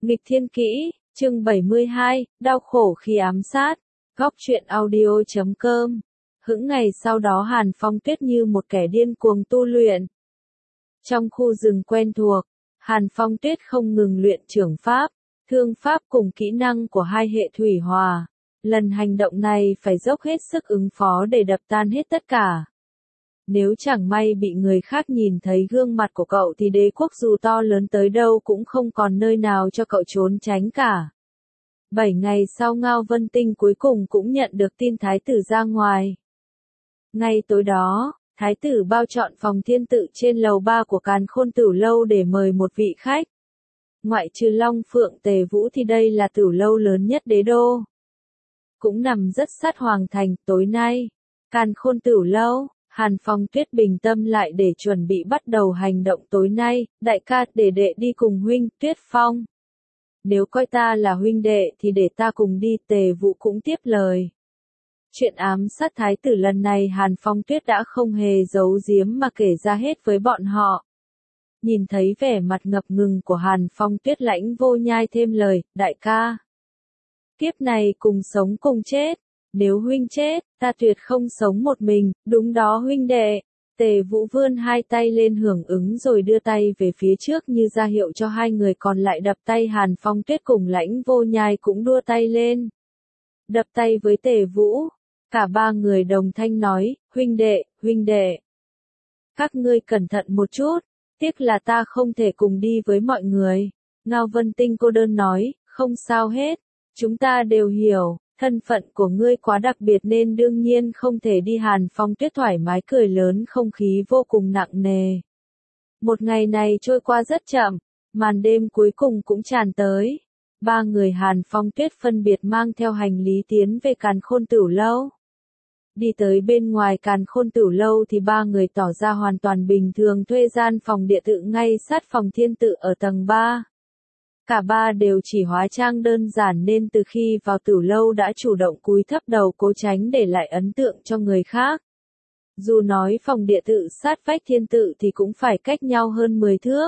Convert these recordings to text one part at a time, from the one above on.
Nghịch thiên kỹ, chương 72, đau khổ khi ám sát, góc truyện audio.com. Hững ngày sau đó Hàn Phong Tuyết như một kẻ điên cuồng tu luyện. Trong khu rừng quen thuộc, Hàn Phong Tuyết không ngừng luyện trưởng pháp, thương pháp cùng kỹ năng của hai hệ thủy hòa. Lần hành động này phải dốc hết sức ứng phó để đập tan hết tất cả. Nếu chẳng may bị người khác nhìn thấy gương mặt của cậu thì đế quốc dù to lớn tới đâu cũng không còn nơi nào cho cậu trốn tránh cả. 7 ngày sau Ngao Vân Tinh cuối cùng cũng nhận được tin thái tử ra ngoài. Ngay tối đó, thái tử bao chọn phòng thiên tự trên lầu 3 của Càn Khôn Tửu Lâu để mời một vị khách. Ngoại trừ Long Phượng Tề Vũ thì đây là tửu lâu lớn nhất đế đô. Cũng nằm rất sát hoàng thành. Tối nay, Càn Khôn Tửu Lâu, Hàn Phong Tuyết bình tâm lại để chuẩn bị bắt đầu hành động tối nay. Đại ca, để đệ đi cùng huynh. Tuyết Phong, nếu coi ta là huynh đệ thì để ta cùng đi. Tề Vũ cũng tiếp lời. Chuyện ám sát thái tử lần này Hàn Phong Tuyết đã không hề giấu giếm mà kể ra hết với bọn họ. Nhìn thấy vẻ mặt ngập ngừng của Hàn Phong Tuyết, Lãnh Vô Nhai thêm lời, đại ca, kiếp này cùng sống cùng chết, nếu huynh chết, ta tuyệt không sống một mình. Đúng đó huynh đệ. Tề Vũ vươn hai tay lên hưởng ứng rồi đưa tay về phía trước như ra hiệu cho hai người còn lại đập tay. Hàn Phong Tuyết cùng Lãnh Vô Nhai cũng đua tay lên, đập tay với Tề Vũ. Cả ba người đồng thanh nói, huynh đệ, các ngươi cẩn thận một chút, tiếc là ta không thể cùng đi với mọi người. Ngao Vân Tinh cô đơn nói, không sao hết, chúng ta đều hiểu, thân phận của ngươi quá đặc biệt nên đương nhiên không thể đi. Hàn Phong Tuyết thoải mái cười lớn, không khí vô cùng nặng nề. Một ngày này trôi qua rất chậm, màn đêm cuối cùng cũng tràn tới. Ba người Hàn Phong Tuyết phân biệt mang theo hành lý tiến về Càn Khôn Tửu Lâu. Đi tới bên ngoài Càn Khôn Tửu Lâu thì ba người tỏ ra hoàn toàn bình thường, thuê gian phòng địa tự ngay sát phòng thiên tự ở tầng 3. Cả ba đều chỉ hóa trang đơn giản nên từ khi vào Tửu Lâu đã chủ động cúi thấp đầu cố tránh để lại ấn tượng cho người khác. Dù nói phòng địa tự sát vách thiên tự thì cũng phải cách nhau hơn 10 thước.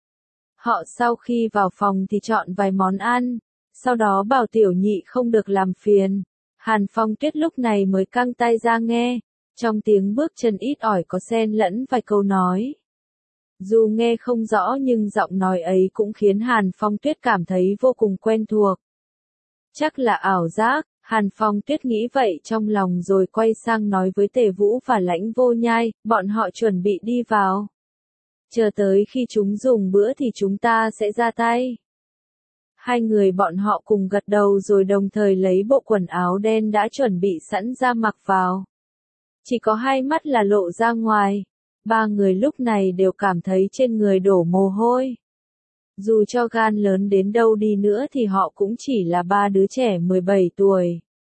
Họ sau khi vào phòng thì chọn vài món ăn, sau đó bảo tiểu nhị không được làm phiền. Hàn Phong Tuyết lúc này mới căng tai ra nghe, trong tiếng bước chân ít ỏi có xen lẫn vài câu nói. Dù nghe không rõ nhưng giọng nói ấy cũng khiến Hàn Phong Tuyết cảm thấy vô cùng quen thuộc. Chắc là ảo giác, Hàn Phong Tuyết nghĩ vậy trong lòng rồi quay sang nói với Tề Vũ và Lãnh Vô Nhai, bọn họ chuẩn bị đi vào. Chờ tới khi chúng dùng bữa thì chúng ta sẽ ra tay. Hai người bọn họ cùng gật đầu rồi đồng thời lấy bộ quần áo đen đã chuẩn bị sẵn ra mặc vào. Chỉ có hai mắt là lộ ra ngoài. Ba người lúc này đều cảm thấy trên người đổ mồ hôi. Dù cho gan lớn đến đâu đi nữa thì họ cũng chỉ là ba đứa trẻ 17 tuổi.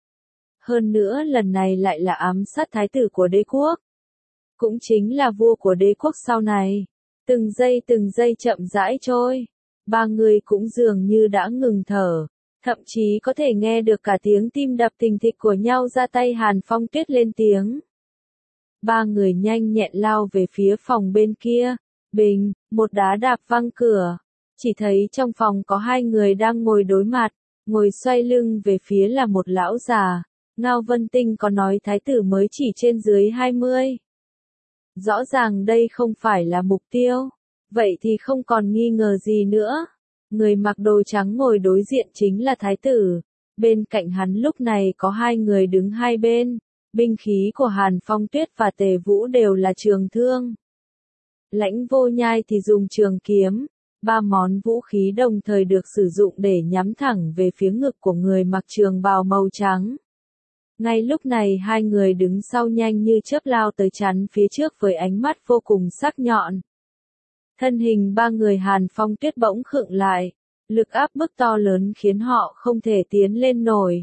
Hơn nữa lần này lại là ám sát thái tử của đế quốc. Cũng chính là vua của đế quốc sau này. Từng giây chậm rãi trôi. Ba người cũng dường như đã ngừng thở. Thậm chí có thể nghe được cả tiếng tim đập thình thịch của nhau. Ra tay. Hàn Phong Tuyết lên tiếng. Ba người nhanh nhẹn lao về phía phòng bên kia. Bình, một đá đạp văng cửa. Chỉ thấy trong phòng có hai người đang ngồi đối mặt, ngồi xoay lưng về phía là một lão già. Ngao Vân Tinh có nói thái tử mới chỉ trên dưới 20. Rõ ràng đây không phải là mục tiêu. Vậy thì không còn nghi ngờ gì nữa. Người mặc đồ trắng ngồi đối diện chính là thái tử. Bên cạnh hắn lúc này có hai người đứng hai bên. Binh khí của Hàn Phong Tuyết và Tề Vũ đều là trường thương. Lãnh Vô Nhai thì dùng trường kiếm. Ba món vũ khí đồng thời được sử dụng để nhắm thẳng về phía ngực của người mặc trường bào màu trắng. Ngay lúc này hai người đứng sau nhanh như chớp lao tới chắn phía trước với ánh mắt vô cùng sắc nhọn. Thân hình ba người Hàn Phong Tuyết bỗng khựng lại. Lực áp bức to lớn khiến họ không thể tiến lên nổi.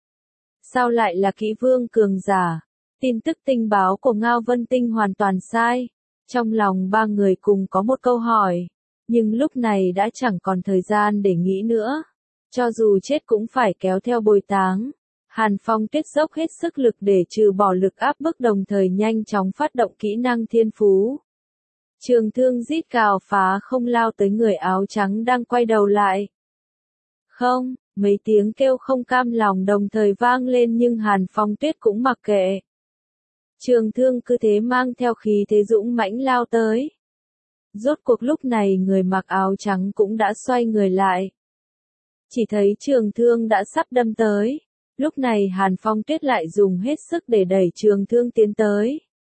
Sao lại là kỹ vương cường giả? Tin tức tình báo của Ngao Vân Tinh hoàn toàn sai. Trong lòng ba người cùng có một câu hỏi. Nhưng lúc này đã chẳng còn thời gian để nghĩ nữa. Cho dù chết cũng phải kéo theo bồi táng. Hàn Phong Tuyết dốc hết sức lực để trừ bỏ lực áp bức, đồng thời nhanh chóng phát động kỹ năng thiên phú. Trường thương rít cào phá không lao tới người áo trắng đang quay đầu lại. Không, mấy tiếng kêu không cam lòng đồng thời vang lên nhưng Hàn Phong Tuyết cũng mặc kệ. Trường Thương cứ thế mang theo khí thế dũng mãnh lao tới. Rốt cuộc lúc này người mặc áo trắng cũng đã xoay người lại. Chỉ thấy Trường Thương đã sắp đâm tới. Lúc này Hàn Phong Tuyết lại dùng hết sức để đẩy Trường Thương tiến tới.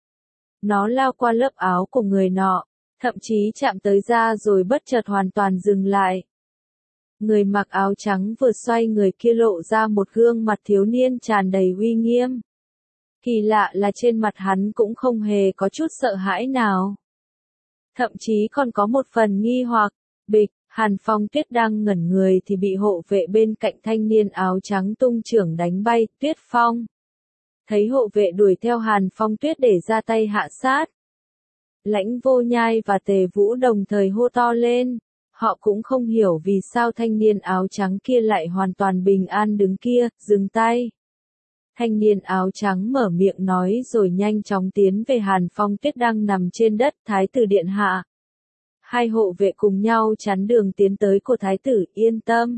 Nó lao qua lớp áo của người nọ, thậm chí chạm tới da rồi bất chợt hoàn toàn dừng lại. Người mặc áo trắng vừa xoay người kia lộ ra một gương mặt thiếu niên tràn đầy uy nghiêm. Kỳ lạ là trên mặt hắn cũng không hề có chút sợ hãi nào. Thậm chí còn có một phần nghi hoặc. Bịch, Hàn Phong Tuyết đang ngẩn người thì bị hộ vệ bên cạnh thanh niên áo trắng tung chưởng đánh bay. Tuyết Phong. Thấy hộ vệ đuổi theo Hàn Phong Tuyết để ra tay hạ sát. Lãnh Vô Nhai và Tề Vũ đồng thời hô to lên. Họ cũng không hiểu vì sao thanh niên áo trắng kia lại hoàn toàn bình an đứng kia, dừng tay. Thanh niên áo trắng mở miệng nói rồi nhanh chóng tiến về Hàn Phong Tuyết đang nằm trên đất. Thái tử điện hạ. Hai hộ vệ cùng nhau chắn đường tiến tới của thái tử. Yên tâm.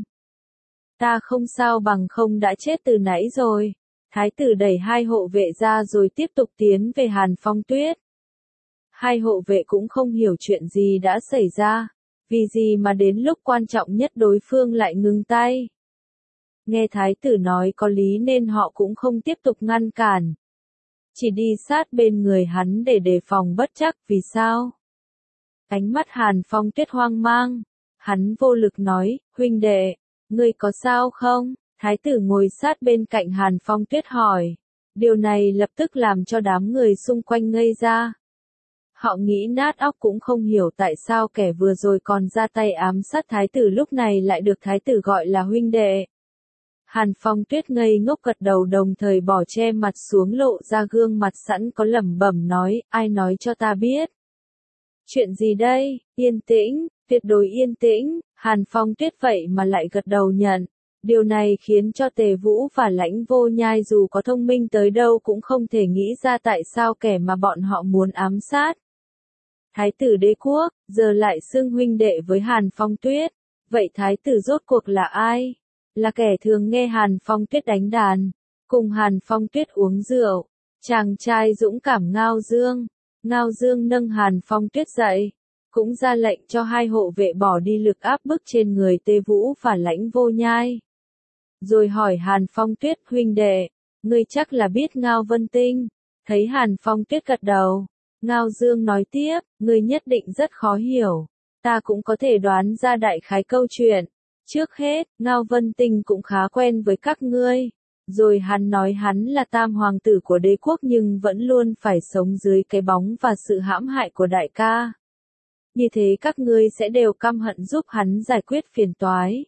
Ta không sao bằng không đã chết từ nãy rồi. Thái tử đẩy hai hộ vệ ra rồi tiếp tục tiến về Hàn Phong Tuyết. Hai hộ vệ cũng không hiểu chuyện gì đã xảy ra. Vì gì mà đến lúc quan trọng nhất đối phương lại ngừng tay. Nghe thái tử nói có lý nên họ cũng không tiếp tục ngăn cản. Chỉ đi sát bên người hắn để đề phòng bất trắc. Vì sao? Ánh mắt Hàn Phong Tuyết hoang mang. Hắn vô lực nói, huynh đệ, ngươi có sao không? Thái tử ngồi sát bên cạnh Hàn Phong Tuyết hỏi. Điều này lập tức làm cho đám người xung quanh ngây ra. Họ nghĩ nát óc cũng không hiểu tại sao kẻ vừa rồi còn ra tay ám sát thái tử lúc này lại được thái tử gọi là huynh đệ. Hàn Phong Tuyết ngây ngốc gật đầu đồng thời bỏ che mặt xuống lộ ra gương mặt sẵn có lẩm bẩm nói, ai nói cho ta biết. Chuyện gì đây? Yên tĩnh, tuyệt đối yên tĩnh. Hàn Phong Tuyết vậy mà lại gật đầu nhận. Điều này khiến cho Tề Vũ và Lãnh Vô Nhai dù có thông minh tới đâu cũng không thể nghĩ ra tại sao kẻ mà bọn họ muốn ám sát. Thái tử đế quốc, giờ lại xưng huynh đệ với Hàn Phong Tuyết. Vậy thái tử rốt cuộc là ai? Là kẻ thường nghe Hàn Phong Tuyết đánh đàn, cùng Hàn Phong Tuyết uống rượu. Chàng trai dũng cảm Ngao Dương. Ngao Dương nâng Hàn Phong Tuyết dậy, cũng ra lệnh cho hai hộ vệ bỏ đi lực áp bức trên người Tề Vũ và Lãnh Vô Nhai. Rồi hỏi Hàn Phong Tuyết, huynh đệ, ngươi chắc là biết Ngao Vân Tinh. Thấy Hàn Phong Tuyết gật đầu, Ngao Dương nói tiếp, ngươi nhất định rất khó hiểu. Ta cũng có thể đoán ra đại khái câu chuyện. Trước hết, Ngao Vân Tinh cũng khá quen với các ngươi. Rồi hắn nói hắn là tam hoàng tử của đế quốc nhưng vẫn luôn phải sống dưới cái bóng và sự hãm hại của đại ca. Như thế các ngươi sẽ đều căm hận giúp hắn giải quyết phiền toái.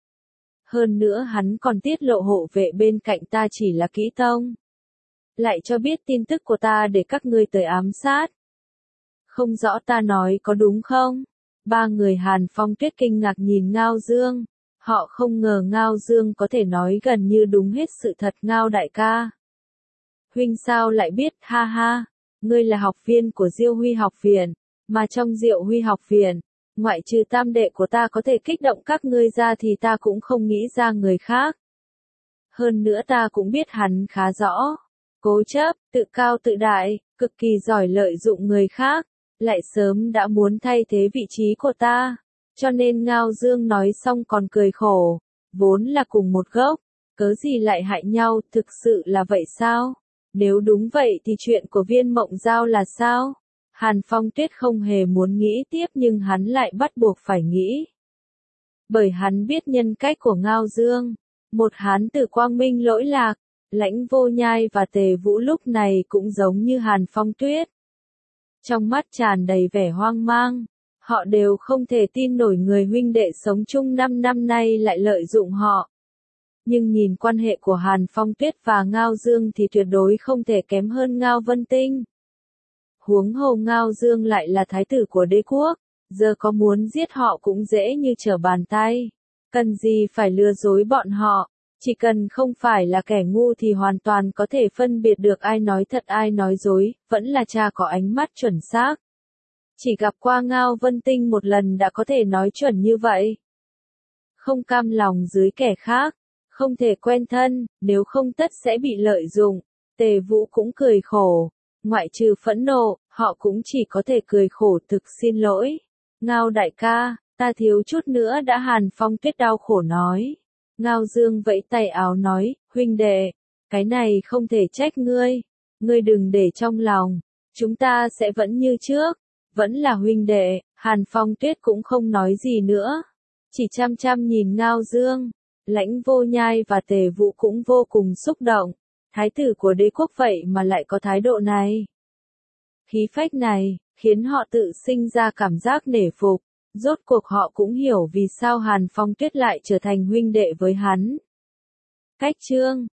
Hơn nữa hắn còn tiết lộ hộ vệ bên cạnh ta chỉ là kỹ tông. Lại cho biết tin tức của ta để các ngươi tới ám sát. Không rõ ta nói có đúng không? Ba người Hàn Phong Tuyết kinh ngạc nhìn Ngao Dương. Họ không ngờ Ngao Dương có thể nói gần như đúng hết sự thật. Ngao đại ca. Huynh sao lại biết? Ha ha. Ngươi là học viên của Diêu Huy học viện. Mà trong Diệu Huy học viện, ngoại trừ tam đệ của ta có thể kích động các ngươi ra thì ta cũng không nghĩ ra người khác. Hơn nữa ta cũng biết hắn khá rõ. Cố chấp, tự cao tự đại, cực kỳ giỏi lợi dụng người khác. Lại sớm đã muốn thay thế vị trí của ta. Cho nên Ngao Dương nói xong còn cười khổ. Vốn là cùng một gốc, cớ gì lại hại nhau, thực sự là vậy sao? Nếu đúng vậy thì chuyện của Viên Mộng Giao là sao? Hàn Phong Tuyết không hề muốn nghĩ tiếp nhưng hắn lại bắt buộc phải nghĩ. Bởi hắn biết nhân cách của Ngao Dương. Một hán tử quang minh lỗi lạc, Lãnh Vô Nhai và Tề Vũ lúc này cũng giống như Hàn Phong Tuyết. Trong mắt tràn đầy vẻ hoang mang. Họ đều không thể tin nổi người huynh đệ sống chung 5 năm nay lại lợi dụng họ. Nhưng nhìn quan hệ của Hàn Phong Tuyết và Ngao Dương thì tuyệt đối không thể kém hơn Ngao Vân Tinh. Huống hồ Ngao Dương lại là thái tử của đế quốc, giờ có muốn giết họ cũng dễ như trở bàn tay. Cần gì phải lừa dối bọn họ, chỉ cần không phải là kẻ ngu thì hoàn toàn có thể phân biệt được ai nói thật ai nói dối, vẫn là cha có ánh mắt chuẩn xác. Chỉ gặp qua Ngao Vân Tinh một lần đã có thể nói chuẩn như vậy. không cam lòng dưới kẻ khác, không thể quen thân, nếu không tất sẽ bị lợi dụng. Tề Vũ cũng cười khổ, ngoại trừ phẫn nộ, họ cũng chỉ có thể cười khổ thực xin lỗi. Ngao đại ca, ta thiếu chút nữa đã. Hàn Phong Tuyết đau khổ nói. Ngao Dương vẫy tay áo nói, huynh đệ, cái này không thể trách ngươi, ngươi đừng để trong lòng, chúng ta sẽ vẫn như trước, vẫn là huynh đệ. Hàn Phong Tuyết cũng không nói gì nữa, chỉ chăm chăm nhìn Ngao Dương. Lãnh Vô Nhai và Tề Vũ cũng vô cùng xúc động, thái tử của đế quốc vậy mà lại có thái độ này. Khí phách này, khiến họ tự sinh ra cảm giác nể phục, rốt cuộc họ cũng hiểu vì sao Hàn Phong Tuyết lại trở thành huynh đệ với hắn. Cách chương